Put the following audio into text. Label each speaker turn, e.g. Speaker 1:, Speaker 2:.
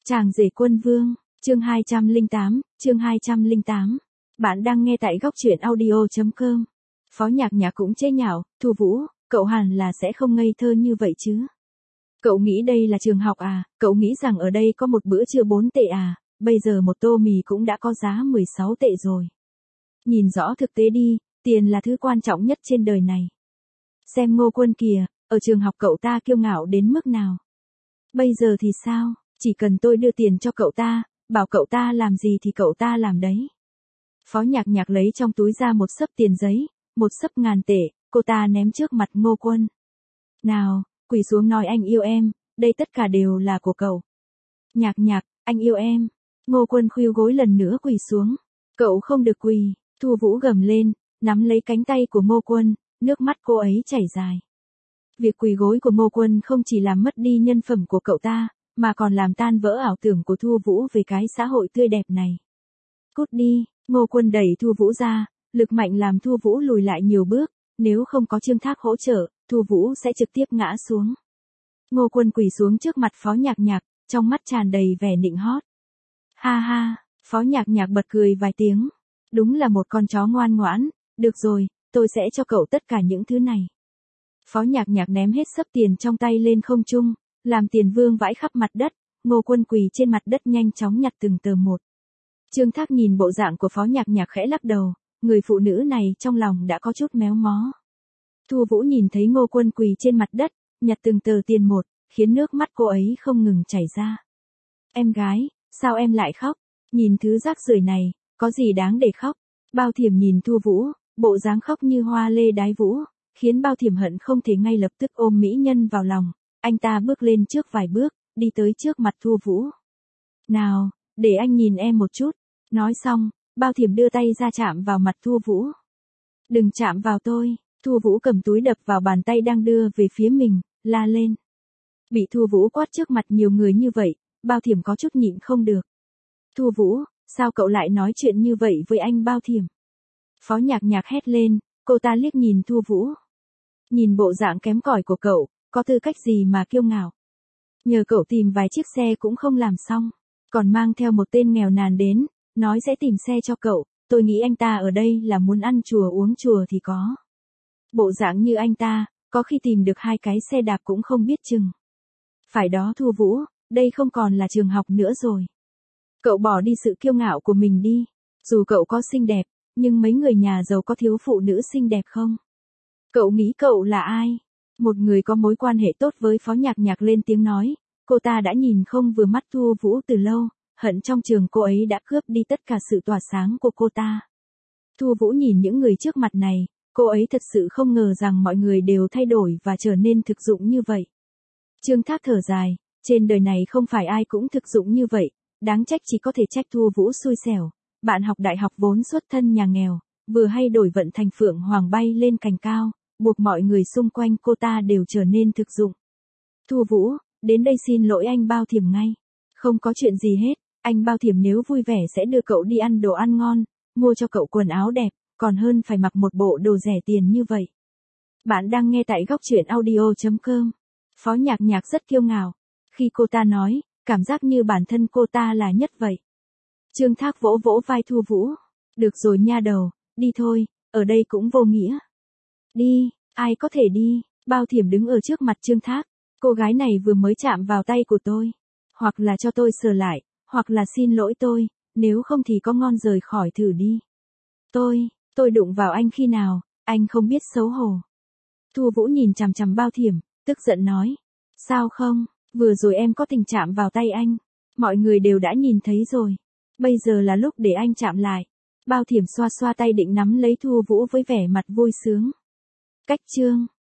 Speaker 1: Chàng rể quân vương, chương 208, chương 208. Bạn đang nghe tại góc truyện audio.com. Phó Nhạc Nhạc cũng chế nhạo, Thu Vũ, cậu hẳn là sẽ không ngây thơ như vậy chứ. Cậu nghĩ đây là trường học à, cậu nghĩ rằng ở đây có một bữa trưa 4 tệ à, bây giờ một tô mì cũng đã có giá 16 tệ rồi. Nhìn rõ thực tế đi, tiền là thứ quan trọng nhất trên đời này. Xem Ngô Quân kìa, ở trường học cậu ta kiêu ngạo đến mức nào. Bây giờ thì sao, chỉ cần tôi đưa tiền cho cậu ta, bảo cậu ta làm gì thì cậu ta làm đấy. Phó Nhạc Nhạc lấy trong túi ra một xấp tiền giấy, một xấp ngàn tệ, cô ta ném trước mặt Ngô Quân. Nào, quỳ xuống nói anh yêu em, đây tất cả đều là của cậu. Nhạc Nhạc, anh yêu em. Ngô Quân khuỵu gối lần nữa quỳ xuống. Cậu không được quỳ, Thu Vũ gầm lên, nắm lấy cánh tay của Ngô Quân, nước mắt cô ấy chảy dài. Việc quỳ gối của Ngô Quân không chỉ làm mất đi nhân phẩm của cậu ta, mà còn làm tan vỡ ảo tưởng của Thu Vũ về cái xã hội tươi đẹp này. Cút đi, Ngô Quân đẩy Thu Vũ ra, lực mạnh làm Thu Vũ lùi lại nhiều bước, nếu không có Trương Thác hỗ trợ, Thu Vũ sẽ trực tiếp ngã xuống. Ngô Quân quỳ xuống trước mặt Phó Nhạc Nhạc, trong mắt tràn đầy vẻ nịnh hót. Ha ha, Phó Nhạc Nhạc bật cười vài tiếng. Đúng là một con chó ngoan ngoãn, được rồi, tôi sẽ cho cậu tất cả những thứ này. Phó Nhạc Nhạc ném hết xấp tiền trong tay lên không trung, làm tiền vương vãi khắp mặt đất, Ngô Quân quỳ trên mặt đất nhanh chóng nhặt từng tờ một. Trương Thác nhìn bộ dạng của Phó Nhạc Nhạc khẽ lắc đầu, người phụ nữ này trong lòng đã có chút méo mó. Thu Vũ nhìn thấy Ngô Quân quỳ trên mặt đất, nhặt từng tờ tiền một, khiến nước mắt cô ấy không ngừng chảy ra. Em gái, sao em lại khóc? Nhìn thứ rác rưởi này, có gì đáng để khóc? Bao Thiểm nhìn Thu Vũ, bộ dáng khóc như hoa lê đái vũ, khiến Bao Thiểm hận không thể ngay lập tức ôm mỹ nhân vào lòng. Anh ta bước lên trước vài bước, đi tới trước mặt Thu Vũ. Nào, để anh nhìn em một chút. Nói xong, Bao Thiểm đưa tay ra chạm vào mặt Thu Vũ. Đừng chạm vào tôi. Thu Vũ cầm túi đập vào bàn tay đang đưa về phía mình, la lên. Bị Thu Vũ quát trước mặt nhiều người như vậy, Bao Thiểm có chút nhịn không được. Thu Vũ, sao cậu lại nói chuyện như vậy với anh Bao Thiểm? Phó Nhạc Nhạc hét lên, cô ta liếc nhìn Thu Vũ. Nhìn bộ dạng kém cỏi của cậu, có tư cách gì mà kiêu ngạo? Nhờ cậu tìm vài chiếc xe cũng không làm xong, còn mang theo một tên nghèo nàn đến, nói sẽ tìm xe cho cậu, tôi nghĩ anh ta ở đây là muốn ăn chùa uống chùa thì có. Bộ dạng như anh ta, có khi tìm được 2 cái xe đạp cũng không biết chừng. Phải đó Thu Vũ, đây không còn là trường học nữa rồi. Cậu bỏ đi sự kiêu ngạo của mình đi, dù cậu có xinh đẹp, nhưng mấy người nhà giàu có thiếu phụ nữ xinh đẹp không? Cậu nghĩ cậu là ai? Một người có mối quan hệ tốt với Phó Nhạc Nhạc lên tiếng nói, cô ta đã nhìn không vừa mắt Thu Vũ từ lâu, hận trong trường cô ấy đã cướp đi tất cả sự tỏa sáng của cô ta. Thu Vũ nhìn những người trước mặt này, cô ấy thật sự không ngờ rằng mọi người đều thay đổi và trở nên thực dụng như vậy. Trương Thác thở dài, trên đời này không phải ai cũng thực dụng như vậy, đáng trách chỉ có thể trách Thu Vũ xui xẻo. Bạn học đại học vốn xuất thân nhà nghèo, vừa hay đổi vận thành phượng hoàng bay lên cành cao, buộc mọi người xung quanh cô ta đều trở nên thực dụng. Thu Vũ, đến đây xin lỗi anh Bao Thiểm ngay. Không có chuyện gì hết, anh Bao Thiểm nếu vui vẻ sẽ đưa cậu đi ăn đồ ăn ngon, mua cho cậu quần áo đẹp, còn hơn phải mặc một bộ đồ rẻ tiền như vậy. Bạn đang nghe tại góc truyện audio.com. Phó Nhạc Nhạc rất kiêu ngạo. Khi cô ta nói, cảm giác như bản thân cô ta là nhất vậy. Trương Thác vỗ vỗ vai Thu Vũ. Được rồi nha đầu, đi thôi, ở đây cũng vô nghĩa. Đi, ai có thể đi? Bao Thiểm đứng ở trước mặt Trương Thác. Cô gái này vừa mới chạm vào tay của tôi. Hoặc là cho tôi sờ lại, hoặc là xin lỗi tôi, nếu không thì có ngon rời khỏi thử đi. Tôi đụng vào anh khi nào, anh không biết xấu hổ. Thu Vũ nhìn chằm chằm Bao Thiểm, tức giận nói. Sao không, vừa rồi em có tình chạm vào tay anh. Mọi người đều đã nhìn thấy rồi. Bây giờ là lúc để anh chạm lại. Bao Thiểm xoa xoa tay định nắm lấy Thu Vũ với vẻ mặt vui sướng. Cách chương.